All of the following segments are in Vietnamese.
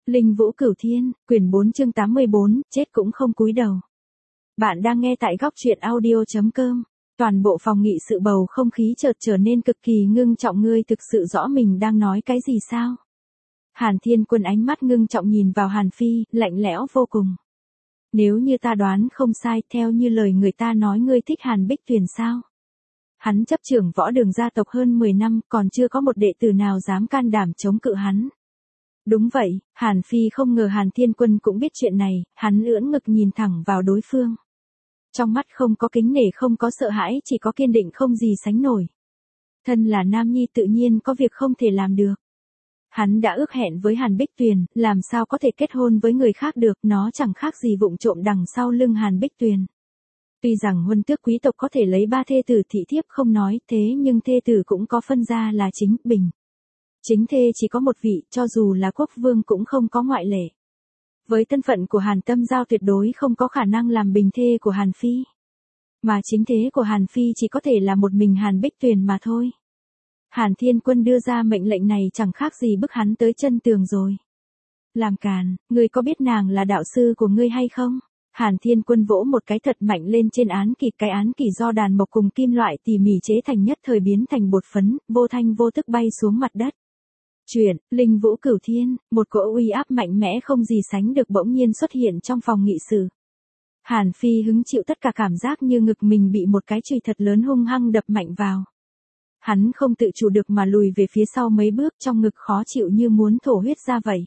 Linh Vũ Cửu Thiên, quyển 4 chương 84, chết cũng không cúi đầu. Bạn đang nghe tại góc truyện audio.com. Toàn bộ phòng nghị sự bầu không khí chợt trở nên cực kỳ ngưng trọng. Ngươi thực sự rõ mình đang nói cái gì sao? Hàn Thiên Quân ánh mắt ngưng trọng nhìn vào Hàn Phi, lạnh lẽo vô cùng. Nếu như ta đoán không sai, theo như lời người ta nói ngươi thích Hàn Bích Tuyền sao? Hắn chấp trưởng võ đường gia tộc hơn 10 năm, còn chưa có một đệ tử nào dám can đảm chống cự hắn. Đúng vậy, Hàn Phi không ngờ Hàn Thiên Quân cũng biết chuyện này, hắn ưỡn ngực nhìn thẳng vào đối phương. Trong mắt không có kính nể, không có sợ hãi, chỉ có kiên định không gì sánh nổi. Thân là nam nhi tự nhiên có việc không thể làm được. Hắn đã ước hẹn với Hàn Bích Tuyền, làm sao có thể kết hôn với người khác được, nó chẳng khác gì vụng trộm đằng sau lưng Hàn Bích Tuyền. Tuy rằng huân tước quý tộc có thể lấy 3 thê tử thị thiếp không nói, thế nhưng thê tử cũng có phân ra là chính, bình. Chính thê chỉ có một vị, cho dù là quốc vương cũng không có ngoại lệ. Với thân phận của Hàn Tâm Giao tuyệt đối không có khả năng làm bình thê của Hàn Phi. Mà chính thế của Hàn Phi chỉ có thể là một mình Hàn Bích Tuyền mà thôi. Hàn Thiên Quân đưa ra mệnh lệnh này chẳng khác gì bức hắn tới chân tường rồi. Làm càn, ngươi có biết nàng là đạo sư của ngươi hay không? Hàn Thiên Quân vỗ một cái thật mạnh lên trên án kỷ, cái án kỷ do đàn mộc cùng kim loại tỉ mỉ chế thành nhất thời biến thành bột phấn, vô thanh vô tức bay xuống mặt đất. Chuyện, Linh Vũ Cửu Thiên, một cỗ uy áp mạnh mẽ không gì sánh được bỗng nhiên xuất hiện trong phòng nghị sự. Hàn Phi hứng chịu tất cả cảm giác như ngực mình bị một cái chùy thật lớn hung hăng đập mạnh vào. Hắn không tự chủ được mà lùi về phía sau mấy bước, trong ngực khó chịu như muốn thổ huyết ra vậy.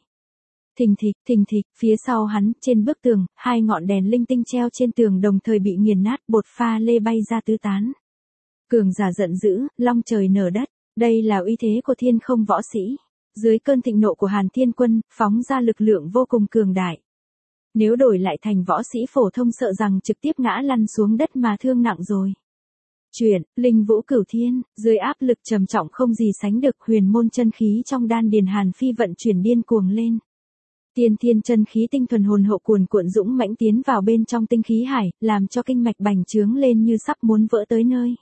Thình thịch, phía sau hắn, trên bức tường, 2 ngọn đèn linh tinh treo trên tường đồng thời bị nghiền nát, bột pha lê bay ra tứ tán. Cường giả giận dữ, long trời nở đất, đây là uy thế của thiên không võ sĩ. Dưới cơn thịnh nộ của Hàn Thiên Quân, phóng ra lực lượng vô cùng cường đại. Nếu đổi lại thành võ sĩ phổ thông sợ rằng trực tiếp ngã lăn xuống đất mà thương nặng rồi. Chuyện, Linh Vũ Cửu Thiên, dưới áp lực trầm trọng không gì sánh được, huyền môn chân khí trong đan điền Hàn Phi vận chuyển điên cuồng lên. Tiên thiên chân khí tinh thuần hồn hậu cuồn cuộn dũng mãnh tiến vào bên trong tinh khí hải, làm cho kinh mạch bành trướng lên như sắp muốn vỡ tới nơi.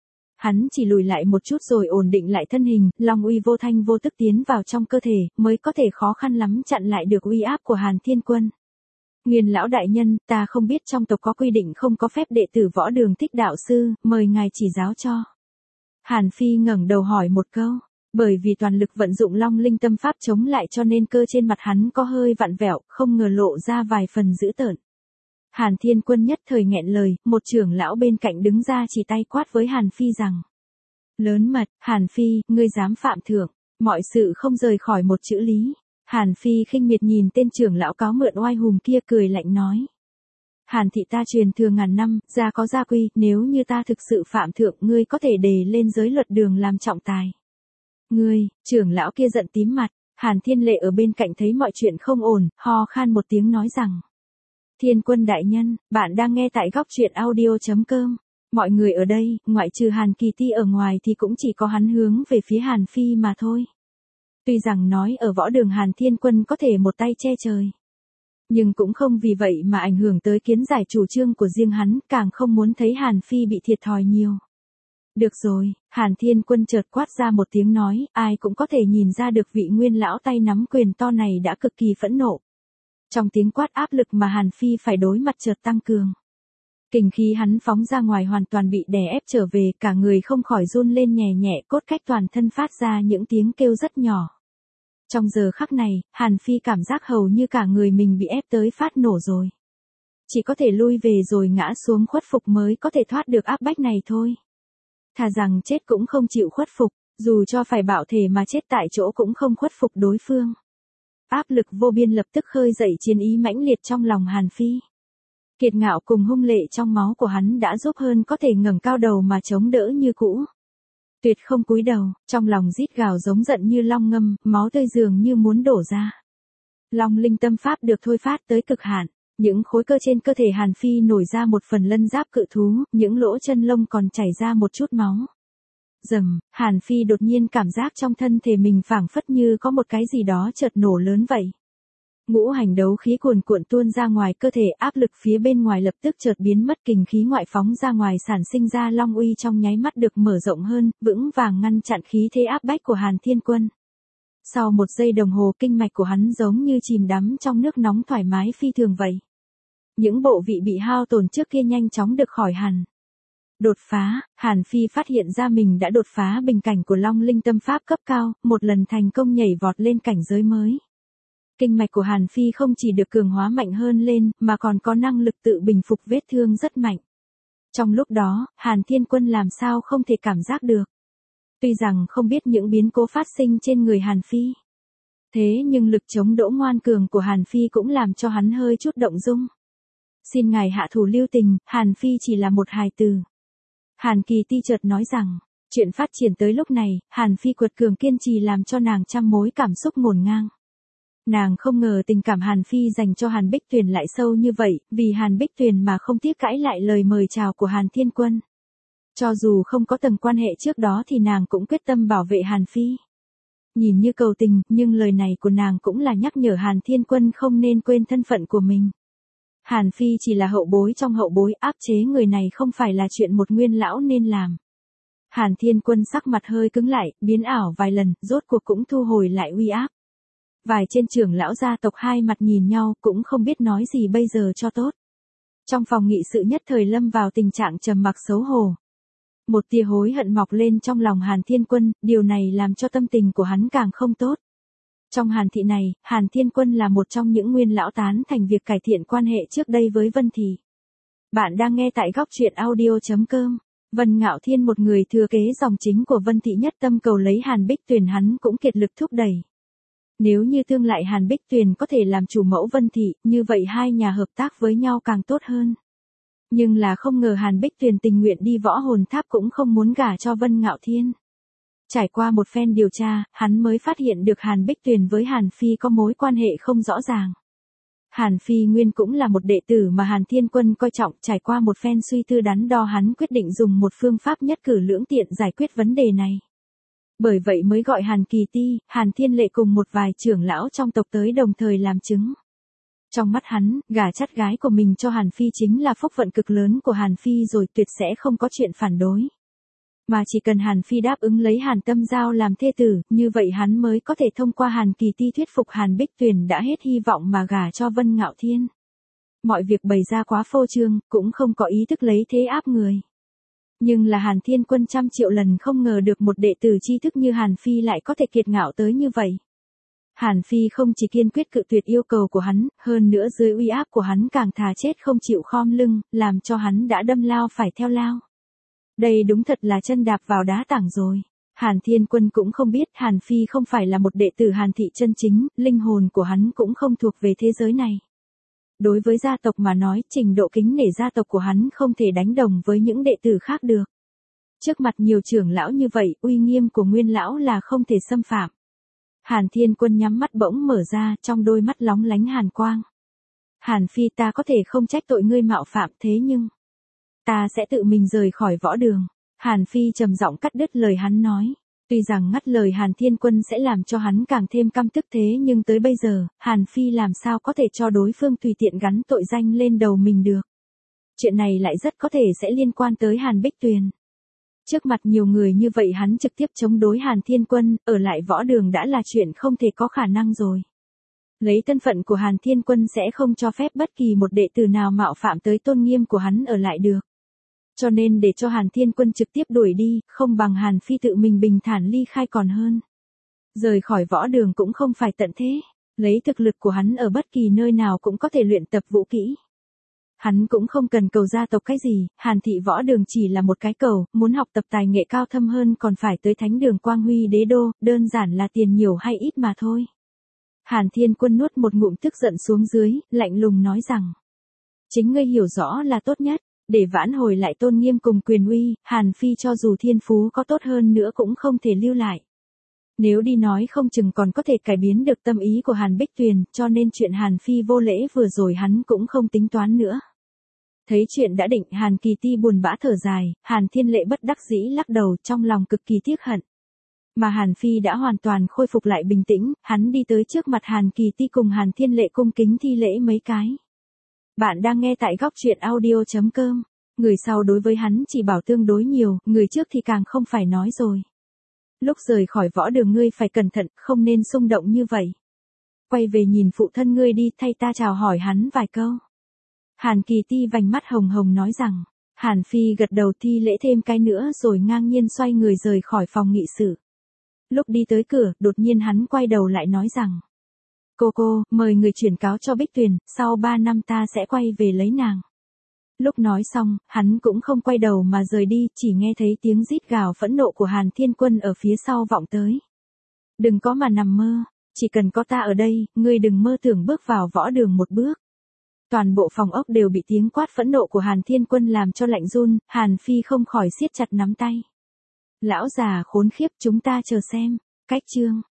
Hắn chỉ lùi lại một chút rồi ổn định lại thân hình, long uy vô thanh vô tức tiến vào trong cơ thể, mới có thể khó khăn lắm chặn lại được uy áp của Hàn Thiên Quân. Nguyên lão đại nhân, ta không biết trong tộc có quy định không có phép đệ tử võ đường thích đạo sư, mời ngài chỉ giáo cho. Hàn Phi ngẩng đầu hỏi một câu, bởi vì toàn lực vận dụng long linh tâm pháp chống lại cho nên cơ trên mặt hắn có hơi vặn vẹo, không ngờ lộ ra vài phần dữ tợn. Hàn Thiên Quân nhất thời nghẹn lời, một trưởng lão bên cạnh đứng ra chỉ tay quát với Hàn Phi rằng. Lớn mật, Hàn Phi, ngươi dám phạm thượng, mọi sự không rời khỏi một chữ lý. Hàn Phi khinh miệt nhìn tên trưởng lão cáo mượn oai hùng kia cười lạnh nói. Hàn thị ta truyền thừa ngàn năm, gia có gia quy, nếu như ta thực sự phạm thượng ngươi có thể đề lên giới luật đường làm trọng tài. Ngươi, trưởng lão kia giận tím mặt, Hàn Thiên Lệ ở bên cạnh thấy mọi chuyện không ổn, ho khan một tiếng nói rằng. Thiên Quân đại nhân, bạn đang nghe tại góc truyện audio.com. Mọi người ở đây, ngoại trừ Hàn Kỳ Ti ở ngoài thì cũng chỉ có hắn hướng về phía Hàn Phi mà thôi. Tuy rằng nói ở võ đường Hàn Thiên Quân có thể một tay che trời. Nhưng cũng không vì vậy mà ảnh hưởng tới kiến giải chủ trương của riêng hắn, càng không muốn thấy Hàn Phi bị thiệt thòi nhiều. Được rồi, Hàn Thiên Quân chợt quát ra một tiếng nói, ai cũng có thể nhìn ra được vị nguyên lão tay nắm quyền to này đã cực kỳ phẫn nộ. Trong tiếng quát áp lực mà Hàn Phi phải đối mặt chợt tăng cường. Kình khí hắn phóng ra ngoài hoàn toàn bị đè ép trở về, cả người không khỏi run lên nhẹ nhẹ, cốt cách toàn thân phát ra những tiếng kêu rất nhỏ. Trong giờ khắc này, Hàn Phi cảm giác hầu như cả người mình bị ép tới phát nổ rồi. Chỉ có thể lui về rồi ngã xuống khuất phục mới có thể thoát được áp bách này thôi. Thà rằng chết cũng không chịu khuất phục, dù cho phải bạo thể mà chết tại chỗ cũng không khuất phục đối phương. Áp lực vô biên lập tức khơi dậy chiến ý mãnh liệt trong lòng Hàn Phi. Kiệt ngạo cùng hung lệ trong máu của hắn đã giúp hơn có thể ngẩng cao đầu mà chống đỡ như cũ. Tuyệt không cúi đầu, trong lòng rít gào giống giận như long ngâm, máu tươi dường như muốn đổ ra. Long linh tâm pháp được thôi phát tới cực hạn, những khối cơ trên cơ thể Hàn Phi nổi ra một phần lân giáp cự thú, những lỗ chân lông còn chảy ra một chút máu. Rầm, Hàn Phi đột nhiên cảm giác trong thân thể mình phảng phất như có một cái gì đó chợt nổ lớn vậy. Ngũ hành đấu khí cuồn cuộn tuôn ra ngoài cơ thể, áp lực phía bên ngoài lập tức chợt biến mất, kình khí ngoại phóng ra ngoài sản sinh ra long uy trong nháy mắt được mở rộng hơn, vững vàng ngăn chặn khí thế áp bách của Hàn Thiên Quân. Sau 1 giây đồng hồ kinh mạch của hắn giống như chìm đắm trong nước nóng thoải mái phi thường vậy. Những bộ vị bị hao tổn trước kia nhanh chóng được khỏi hẳn. Đột phá, Hàn Phi phát hiện ra mình đã đột phá bình cảnh của Long Linh Tâm Pháp cấp cao, một lần thành công nhảy vọt lên cảnh giới mới. Kinh mạch của Hàn Phi không chỉ được cường hóa mạnh hơn lên, mà còn có năng lực tự bình phục vết thương rất mạnh. Trong lúc đó, Hàn Thiên Quân làm sao không thể cảm giác được. Tuy rằng không biết những biến cố phát sinh trên người Hàn Phi. Thế nhưng lực chống đỡ ngoan cường của Hàn Phi cũng làm cho hắn hơi chút động dung. Xin ngài hạ thủ lưu tình, Hàn Phi chỉ là một hài tử. Hàn Kỳ Ti chợt nói rằng, chuyện phát triển tới lúc này, Hàn Phi quật cường kiên trì làm cho nàng trăm mối cảm xúc ngổn ngang. Nàng không ngờ tình cảm Hàn Phi dành cho Hàn Bích Tuyền lại sâu như vậy, vì Hàn Bích Tuyền mà không tiếc cãi lại lời mời chào của Hàn Thiên Quân. Cho dù không có tầng quan hệ trước đó thì nàng cũng quyết tâm bảo vệ Hàn Phi. Nhìn như cầu tình, nhưng lời này của nàng cũng là nhắc nhở Hàn Thiên Quân không nên quên thân phận của mình. Hàn Phi chỉ là hậu bối trong hậu bối, áp chế người này không phải là chuyện một nguyên lão nên làm. Hàn Thiên Quân sắc mặt hơi cứng lại, biến ảo vài lần, rốt cuộc cũng thu hồi lại uy áp. Vài trên trưởng lão gia tộc hai mặt nhìn nhau cũng không biết nói gì bây giờ cho tốt. Trong phòng nghị sự nhất thời lâm vào tình trạng trầm mặc xấu hổ. Một tia hối hận mọc lên trong lòng Hàn Thiên Quân, điều này làm cho tâm tình của hắn càng không tốt. Trong Hàn thị này, Hàn Thiên Quân là một trong những nguyên lão tán thành việc cải thiện quan hệ trước đây với Vân Thị. Bạn đang nghe tại góc truyện audio.com. Vân Ngạo Thiên, một người thừa kế dòng chính của Vân Thị, nhất tâm cầu lấy Hàn Bích Tuyền, hắn cũng kiệt lực thúc đẩy. Nếu như tương lại Hàn Bích Tuyền có thể làm chủ mẫu Vân Thị, như vậy hai nhà hợp tác với nhau càng tốt hơn. Nhưng là không ngờ Hàn Bích Tuyền tình nguyện đi Võ Hồn Tháp cũng không muốn gả cho Vân Ngạo Thiên. Trải qua một phen điều tra, hắn mới phát hiện được Hàn Bích Tuyền với Hàn Phi có mối quan hệ không rõ ràng. Hàn Phi nguyên cũng là một đệ tử mà Hàn Thiên Quân coi trọng, trải qua một phen suy tư đắn đo hắn quyết định dùng một phương pháp nhất cử lưỡng tiện giải quyết vấn đề này. Bởi vậy mới gọi Hàn Kỳ Ti, Hàn Thiên Lệ cùng một vài trưởng lão trong tộc tới đồng thời làm chứng. Trong mắt hắn, gả chắt gái của mình cho Hàn Phi chính là phúc vận cực lớn của Hàn Phi rồi, tuyệt sẽ không có chuyện phản đối. Mà chỉ cần Hàn Phi đáp ứng lấy Hàn Tâm Giao làm thê tử, như vậy hắn mới có thể thông qua Hàn Kỳ Ti thuyết phục Hàn Bích Tuyền đã hết hy vọng mà gả cho Vân Ngạo Thiên. Mọi việc bày ra quá phô trương, cũng không có ý thức lấy thế áp người. Nhưng là Hàn Thiên Quân trăm triệu lần không ngờ được một đệ tử tri thức như Hàn Phi lại có thể kiệt ngạo tới như vậy. Hàn Phi không chỉ kiên quyết cự tuyệt yêu cầu của hắn, hơn nữa dưới uy áp của hắn càng thà chết không chịu khom lưng, làm cho hắn đã đâm lao phải theo lao. Đây đúng thật là chân đạp vào đá tảng rồi. Hàn Thiên Quân cũng không biết Hàn Phi không phải là một đệ tử Hàn thị chân chính, linh hồn của hắn cũng không thuộc về thế giới này. Đối với gia tộc mà nói, trình độ kính nể gia tộc của hắn không thể đánh đồng với những đệ tử khác được. Trước mặt nhiều trưởng lão như vậy, uy nghiêm của nguyên lão là không thể xâm phạm. Hàn Thiên Quân nhắm mắt bỗng mở ra, trong đôi mắt lóng lánh hàn quang. Hàn Phi, ta có thể không trách tội ngươi mạo phạm, thế nhưng ta sẽ tự mình rời khỏi võ đường. Hàn Phi trầm giọng cắt đứt lời hắn nói. Tuy rằng ngắt lời Hàn Thiên Quân sẽ làm cho hắn càng thêm căm tức, thế nhưng tới bây giờ, Hàn Phi làm sao có thể cho đối phương tùy tiện gắn tội danh lên đầu mình được. Chuyện này lại rất có thể sẽ liên quan tới Hàn Bích Tuyền. Trước mặt nhiều người như vậy hắn trực tiếp chống đối Hàn Thiên Quân, ở lại võ đường đã là chuyện không thể có khả năng rồi. Lấy thân phận của Hàn Thiên Quân sẽ không cho phép bất kỳ một đệ tử nào mạo phạm tới tôn nghiêm của hắn ở lại được. Cho nên để cho Hàn Thiên Quân trực tiếp đuổi đi, không bằng Hàn Phi tự mình bình thản ly khai còn hơn. Rời khỏi võ đường cũng không phải tận thế, lấy thực lực của hắn ở bất kỳ nơi nào cũng có thể luyện tập vũ kỹ. Hắn cũng không cần cầu gia tộc cái gì, Hàn thị võ đường chỉ là một cái cầu, muốn học tập tài nghệ cao thâm hơn còn phải tới thánh đường Quang Huy Đế Đô, đơn giản là tiền nhiều hay ít mà thôi. Hàn Thiên Quân nuốt một ngụm tức giận xuống dưới, lạnh lùng nói rằng, chính ngươi hiểu rõ là tốt nhất. Để vãn hồi lại tôn nghiêm cùng quyền uy, Hàn Phi cho dù thiên phú có tốt hơn nữa cũng không thể lưu lại. Nếu đi nói không chừng còn có thể cải biến được tâm ý của Hàn Bích Tuyền, cho nên chuyện Hàn Phi vô lễ vừa rồi hắn cũng không tính toán nữa. Thấy chuyện đã định, Hàn Kỳ Ti buồn bã thở dài, Hàn Thiên Lệ bất đắc dĩ lắc đầu, trong lòng cực kỳ tiếc hận. Mà Hàn Phi đã hoàn toàn khôi phục lại bình tĩnh, hắn đi tới trước mặt Hàn Kỳ Ti cùng Hàn Thiên Lệ cung kính thi lễ mấy cái. Bạn đang nghe tại góc truyện audio.com. Người sau đối với hắn chỉ bảo tương đối nhiều, người trước thì càng không phải nói rồi. Lúc rời khỏi võ đường ngươi phải cẩn thận, không nên xung động như vậy. Quay về nhìn phụ thân ngươi đi, thay ta chào hỏi hắn vài câu. Hàn Kỳ Ti vành mắt hồng hồng nói rằng. Hàn Phi gật đầu thi lễ thêm cái nữa rồi ngang nhiên xoay người rời khỏi phòng nghị sự. Lúc đi tới cửa, đột nhiên hắn quay đầu lại nói rằng. Cô, mời người chuyển cáo cho Bích Tuyền, sau 3 năm ta sẽ quay về lấy nàng. Lúc nói xong, hắn cũng không quay đầu mà rời đi, chỉ nghe thấy tiếng rít gào phẫn nộ của Hàn Thiên Quân ở phía sau vọng tới. Đừng có mà nằm mơ, chỉ cần có ta ở đây, ngươi đừng mơ tưởng bước vào võ đường một bước. Toàn bộ phòng ốc đều bị tiếng quát phẫn nộ của Hàn Thiên Quân làm cho lạnh run, Hàn Phi không khỏi siết chặt nắm tay. Lão già khốn khiếp, chúng ta chờ xem. Cách chương